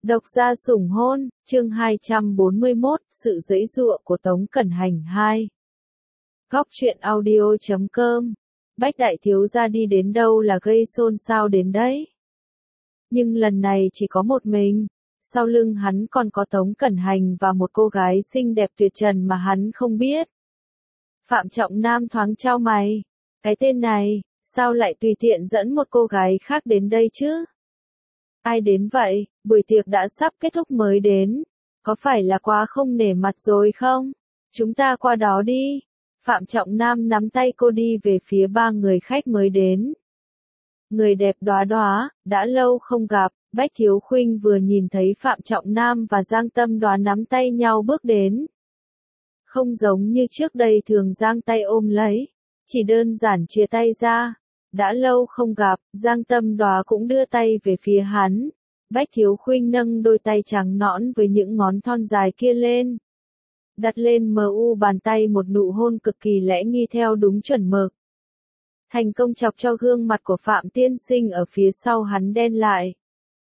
Độc gia sủng hôn, chương 241, sự giãy giụa của Tống Cẩn Hành 2. Góc truyện audio.com. Bách đại thiếu gia đi đến đâu là gây xôn xao đến đấy. Nhưng lần này chỉ có một mình, sau lưng hắn còn có Tống Cẩn Hành và một cô gái xinh đẹp tuyệt trần mà hắn không biết. Phạm Trọng Nam thoáng chau mày, cái tên này, sao lại tùy tiện dẫn một cô gái khác đến đây chứ? Ai đến vậy, buổi tiệc đã sắp kết thúc mới đến, có phải là quá không nể mặt rồi không? Chúng ta qua đó đi. Phạm Trọng Nam nắm tay cô đi về phía ba người khách mới đến. Người đẹp đóa đóa, đã lâu không gặp, Bách Thiếu Khuynh vừa nhìn thấy Phạm Trọng Nam và Giang Tâm Đóa nắm tay nhau bước đến. Không giống như trước đây thường giang tay ôm lấy, chỉ đơn giản chia tay ra. Đã lâu không gặp, Giang Tâm Đóa cũng đưa tay về phía hắn. Bách Thiếu Khuynh nâng đôi tay trắng nõn với những ngón thon dài kia lên. Đặt lên mu bàn tay một nụ hôn cực kỳ lẽ nghi theo đúng chuẩn mực. Thành công chọc cho gương mặt của Phạm tiên sinh ở phía sau hắn đen lại.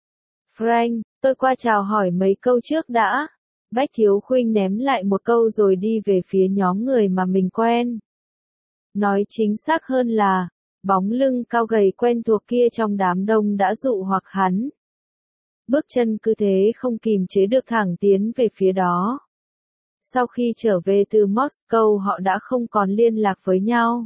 Frank, tôi qua chào hỏi mấy câu trước đã. Bách Thiếu Khuynh ném lại một câu rồi đi về phía nhóm người mà mình quen. Nói chính xác hơn là, bóng lưng cao gầy quen thuộc kia trong đám đông đã dụ hoặc hắn. Bước chân cứ thế không kìm chế được thẳng tiến về phía đó. Sau khi trở về từ Moscow họ đã không còn liên lạc với nhau.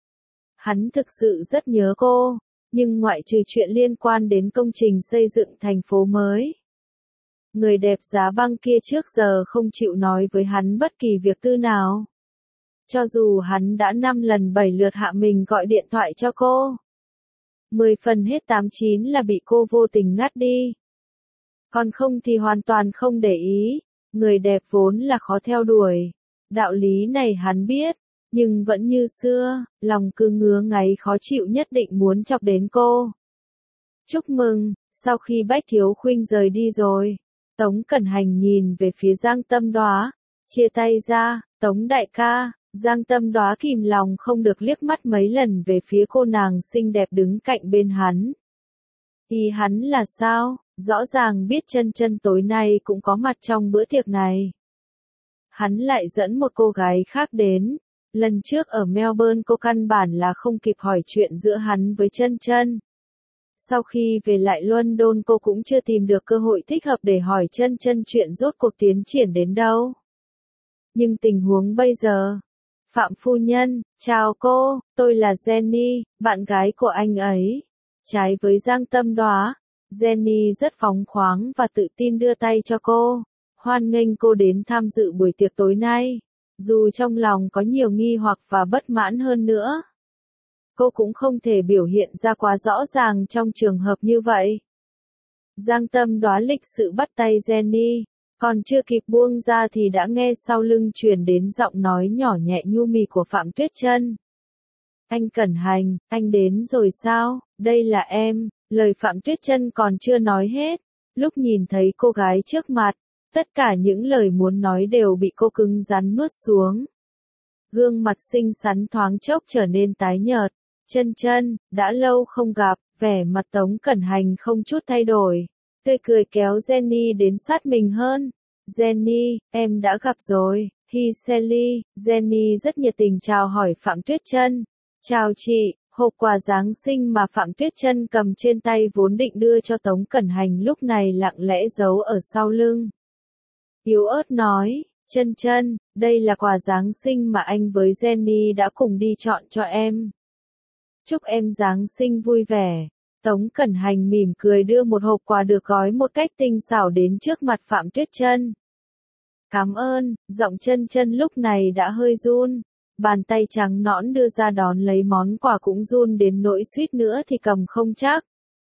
Hắn thực sự rất nhớ cô, nhưng ngoại trừ chuyện liên quan đến công trình xây dựng thành phố mới. Người đẹp giá băng kia trước giờ không chịu nói với hắn bất kỳ việc tư nào. Cho dù hắn đã 5 lần 7 lượt hạ mình gọi điện thoại cho cô. 10 phần hết 8-9 là bị cô vô tình ngắt đi. Còn không thì hoàn toàn không để ý, người đẹp vốn là khó theo đuổi. Đạo lý này hắn biết, nhưng vẫn như xưa, lòng cứ ngứa ngáy khó chịu nhất định muốn chọc đến cô. Chúc mừng, sau khi Bách Thiếu Khuynh rời đi rồi, Tống Cẩn Hành nhìn về phía Giang Tâm Đóa, chia tay ra, Tống đại ca. Giang Tâm Đóa kìm lòng không được liếc mắt mấy lần về phía cô nàng xinh đẹp đứng cạnh bên hắn. Ý hắn là sao, rõ ràng biết Chân Chân tối nay cũng có mặt trong bữa tiệc này. Hắn lại dẫn một cô gái khác đến, lần trước ở Melbourne cô căn bản là không kịp hỏi chuyện giữa hắn với Chân Chân. Sau khi về lại London cô cũng chưa tìm được cơ hội thích hợp để hỏi Chân Chân chuyện rốt cuộc tiến triển đến đâu. Nhưng tình huống bây giờ... Phạm phu nhân, chào cô, tôi là Jenny, bạn gái của anh ấy. Trái với Giang Tâm Đóa, Jenny rất phóng khoáng và tự tin đưa tay cho cô, hoan nghênh cô đến tham dự buổi tiệc tối nay. Dù trong lòng có nhiều nghi hoặc và bất mãn hơn nữa, cô cũng không thể biểu hiện ra quá rõ ràng trong trường hợp như vậy. Giang Tâm Đóa lịch sự bắt tay Jenny. Còn chưa kịp buông ra thì đã nghe sau lưng truyền đến giọng nói nhỏ nhẹ nhu mì của Phạm Tuyết Chân. Anh Cẩn Hành, anh đến rồi sao, đây là em, lời Phạm Tuyết Chân còn chưa nói hết. Lúc nhìn thấy cô gái trước mặt, tất cả những lời muốn nói đều bị cô cứng rắn nuốt xuống. Gương mặt xinh xắn thoáng chốc trở nên tái nhợt. Chân Chân, đã lâu không gặp, vẻ mặt Tống Cẩn Hành không chút thay đổi. Tươi cười kéo Jenny đến sát mình hơn. Jenny, em đã gặp rồi. Hi Sally, Jenny rất nhiệt tình chào hỏi Phạm Tuyết Chân. Chào chị, hộp quà Giáng sinh mà Phạm Tuyết Chân cầm trên tay vốn định đưa cho Tống Cẩn Hành lúc này lặng lẽ giấu ở sau lưng. Yếu ớt nói, Chân Chân, đây là quà Giáng sinh mà anh với Jenny đã cùng đi chọn cho em. Chúc em Giáng sinh vui vẻ. Tống Cẩn Hành mỉm cười đưa một hộp quà được gói một cách tinh xảo đến trước mặt Phạm Tuyết Chân. Cảm ơn, giọng Chân Chân lúc này đã hơi run. Bàn tay trắng nõn đưa ra đón lấy món quà cũng run đến nỗi suýt nữa thì cầm không chắc.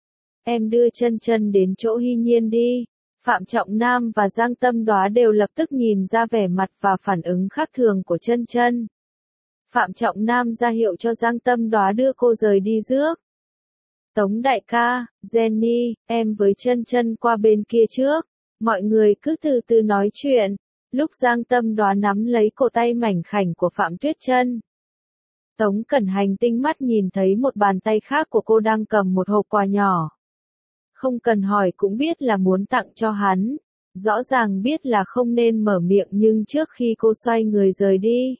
Em đưa Chân Chân đến chỗ Hy Nhiên đi. Phạm Trọng Nam và Giang Tâm Đóa đều lập tức nhìn ra vẻ mặt và phản ứng khác thường của Chân Chân. Phạm Trọng Nam ra hiệu cho Giang Tâm Đóa đưa cô rời đi rước. Tống đại ca, Jenny, em với Chân Chân qua bên kia trước. Mọi người cứ từ từ nói chuyện. Lúc Giang Tâm Đóa nắm lấy cổ tay mảnh khảnh của Phạm Tuyết Chân, Tống Cẩn Hành tinh mắt nhìn thấy một bàn tay khác của cô đang cầm một hộp quà nhỏ. Không cần hỏi cũng biết là muốn tặng cho hắn. Rõ ràng biết là không nên mở miệng nhưng trước khi cô xoay người rời đi,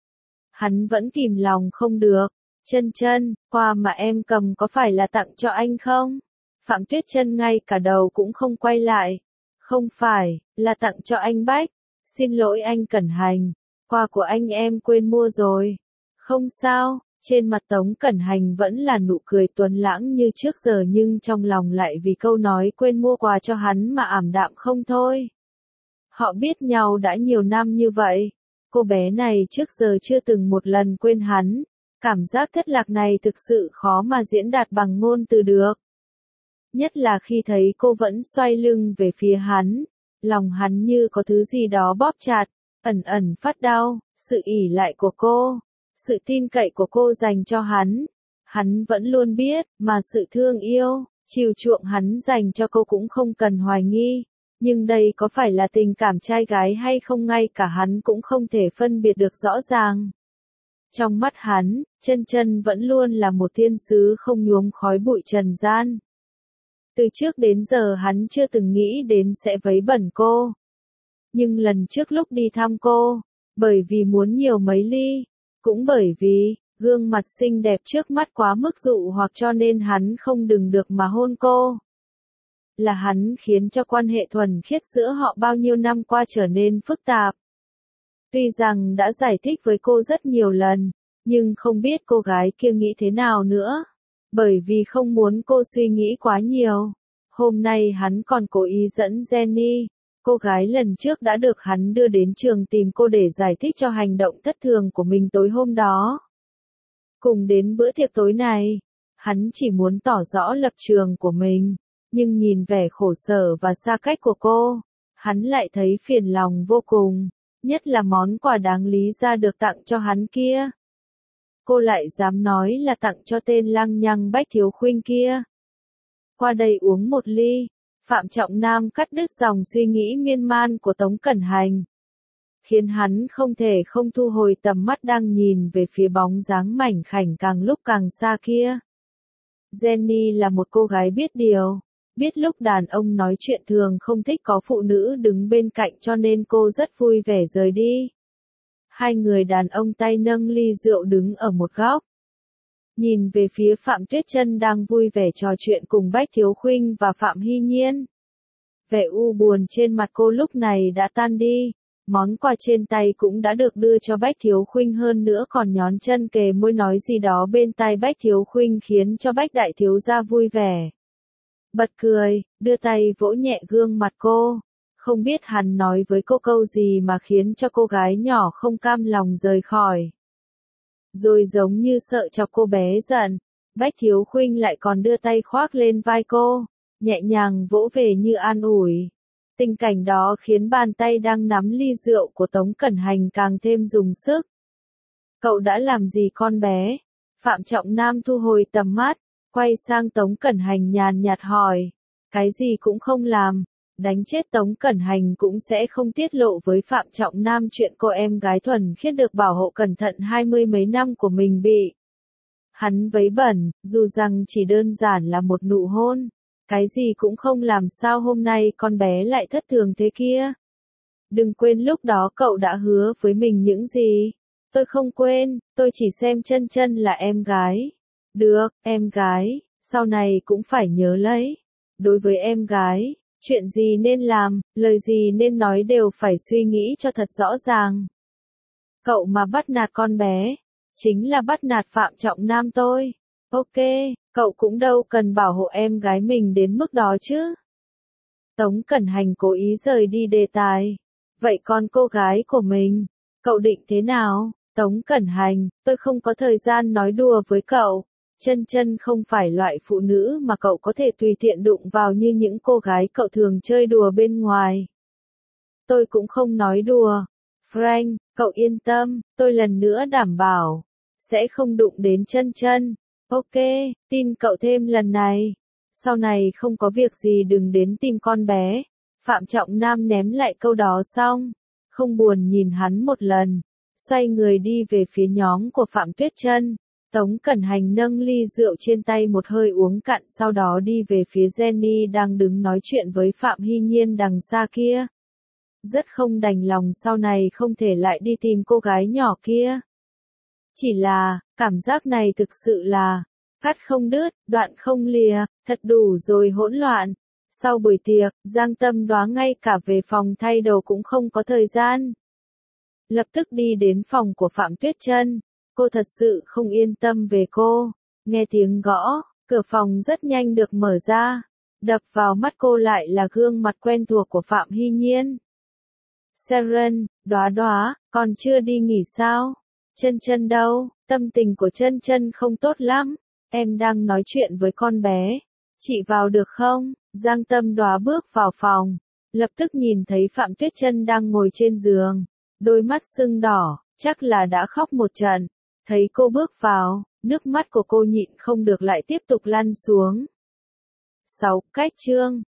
hắn vẫn kìm lòng không được. Chân Chân, quà mà em cầm có phải là tặng cho anh không? Phạm Tuyết Chân ngay cả đầu cũng không quay lại. Không phải, là tặng cho anh Bách. Xin lỗi anh Cẩn Hành, quà của anh em quên mua rồi. Không sao, trên mặt Tống Cẩn Hành vẫn là nụ cười tuấn lãng như trước giờ nhưng trong lòng lại vì câu nói quên mua quà cho hắn mà ảm đạm không thôi. Họ biết nhau đã nhiều năm như vậy. Cô bé này trước giờ chưa từng một lần quên hắn. Cảm giác thất lạc này thực sự khó mà diễn đạt bằng ngôn từ được. Nhất là khi thấy cô vẫn xoay lưng về phía hắn. Lòng hắn như có thứ gì đó bóp chặt, ẩn ẩn phát đau. Sự ỷ lại của cô, sự tin cậy của cô dành cho hắn vẫn luôn biết, mà sự thương yêu, chiều chuộng hắn dành cho cô cũng không cần hoài nghi. Nhưng đây có phải là tình cảm trai gái hay không ngay cả hắn cũng không thể phân biệt được rõ ràng. Trong mắt hắn, Chân Chân vẫn luôn là một thiên sứ không nhuốm khói bụi trần gian. Từ trước đến giờ hắn chưa từng nghĩ đến sẽ vấy bẩn cô. Nhưng lần trước lúc đi thăm cô, bởi vì muốn nhiều mấy ly, cũng bởi vì gương mặt xinh đẹp trước mắt quá mức dụ hoặc cho nên hắn không đừng được mà hôn cô. Là hắn khiến cho quan hệ thuần khiết giữa họ bao nhiêu năm qua trở nên phức tạp. Tuy rằng đã giải thích với cô rất nhiều lần, nhưng không biết cô gái kia nghĩ thế nào nữa. Bởi vì không muốn cô suy nghĩ quá nhiều. Hôm nay hắn còn cố ý dẫn Jenny, cô gái lần trước đã được hắn đưa đến trường tìm cô để giải thích cho hành động thất thường của mình tối hôm đó. Cùng đến bữa tiệc tối này, hắn chỉ muốn tỏ rõ lập trường của mình, nhưng nhìn vẻ khổ sở và xa cách của cô, hắn lại thấy phiền lòng vô cùng, nhất là món quà đáng lý ra được tặng cho hắn kia. Cô lại dám nói là tặng cho tên lăng nhăng Bách Thiếu Khuynh kia. Qua đây uống một ly, Phạm Trọng Nam cắt đứt dòng suy nghĩ miên man của Tống Cẩn Hành, khiến hắn không thể không thu hồi tầm mắt đang nhìn về phía bóng dáng mảnh khảnh càng lúc càng xa kia. Jenny là một cô gái biết điều, biết lúc đàn ông nói chuyện thường không thích có phụ nữ đứng bên cạnh cho nên cô rất vui vẻ rời đi. Hai người đàn ông tay nâng ly rượu đứng ở một góc. Nhìn về phía Phạm Tuyết Chân đang vui vẻ trò chuyện cùng Bách Thiếu Khuynh và Phạm Hy Nhiên. Vẻ u buồn trên mặt cô lúc này đã tan đi, món quà trên tay cũng đã được đưa cho Bách Thiếu Khuynh hơn nữa còn nhón chân kề môi nói gì đó bên tai Bách Thiếu Khuynh khiến cho Bách Đại Thiếu gia vui vẻ. Bật cười, đưa tay vỗ nhẹ gương mặt cô. Không biết hắn nói với cô câu gì mà khiến cho cô gái nhỏ không cam lòng rời khỏi. Rồi giống như sợ chọc cô bé giận, Bách Thiếu Khuynh lại còn đưa tay khoác lên vai cô, nhẹ nhàng vỗ về như an ủi. Tình cảnh đó khiến bàn tay đang nắm ly rượu của Tống Cẩn Hành càng thêm dùng sức. Cậu đã làm gì con bé? Phạm Trọng Nam thu hồi tầm mắt, quay sang Tống Cẩn Hành nhàn nhạt hỏi. Cái gì cũng không làm. Đánh chết Tống Cẩn Hành cũng sẽ không tiết lộ với Phạm Trọng Nam chuyện cô em gái thuần khiết được bảo hộ cẩn thận 20 mấy năm của mình bị hắn vấy bẩn, dù rằng chỉ đơn giản là một nụ hôn. Cái gì cũng không làm sao hôm nay con bé lại thất thường thế kia. Đừng quên lúc đó cậu đã hứa với mình những gì. Tôi không quên, tôi chỉ xem Chân Chân là em gái. Được, em gái, sau này cũng phải nhớ lấy. Đối với em gái, chuyện gì nên làm, lời gì nên nói đều phải suy nghĩ cho thật rõ ràng. Cậu mà bắt nạt con bé, chính là bắt nạt Phạm Trọng Nam tôi. Ok, cậu cũng đâu cần bảo hộ em gái mình đến mức đó chứ. Tống Cẩn Hành cố ý rời đi đề tài. Vậy còn cô gái của mình, cậu định thế nào? Tống Cẩn Hành, tôi không có thời gian nói đùa với cậu. Chân Chân không phải loại phụ nữ mà cậu có thể tùy tiện đụng vào như những cô gái cậu thường chơi đùa bên ngoài. Tôi cũng không nói đùa. Frank, cậu yên tâm, tôi lần nữa đảm bảo, sẽ không đụng đến Chân Chân. Ok, tin cậu thêm lần này. Sau này không có việc gì đừng đến tìm con bé. Phạm Trọng Nam ném lại câu đó xong, không buồn nhìn hắn một lần, xoay người đi về phía nhóm của Phạm Tuyết Chân. Tống Cẩn Hành nâng ly rượu trên tay một hơi uống cạn, sau đó đi về phía Jenny đang đứng nói chuyện với Phạm Hy Nhiên đằng xa kia. Rất không đành lòng sau này không thể lại đi tìm cô gái nhỏ kia. Chỉ là, cảm giác này thực sự là, cắt không đứt, đoạn không lìa, thật đủ rồi hỗn loạn. Sau buổi tiệc, Giang Tâm Đoá ngay cả về phòng thay đồ cũng không có thời gian. Lập tức đi đến phòng của Phạm Tuyết Chân. Cô thật sự không yên tâm về cô. Nghe tiếng gõ, cửa phòng rất nhanh được mở ra. Đập vào mắt cô lại là gương mặt quen thuộc của Phạm Hy Nhiên. Seren, Đoá Đoá, còn chưa đi nghỉ sao? Chân Chân đâu? Tâm tình của Chân Chân không tốt lắm. Em đang nói chuyện với con bé. Chị vào được không? Giang Tâm Đoá bước vào phòng. Lập tức nhìn thấy Phạm Tuyết Chân đang ngồi trên giường. Đôi mắt sưng đỏ, chắc là đã khóc một trận. Thấy cô bước vào, nước mắt của cô nhịn không được lại tiếp tục lăn xuống. 6. Cách chương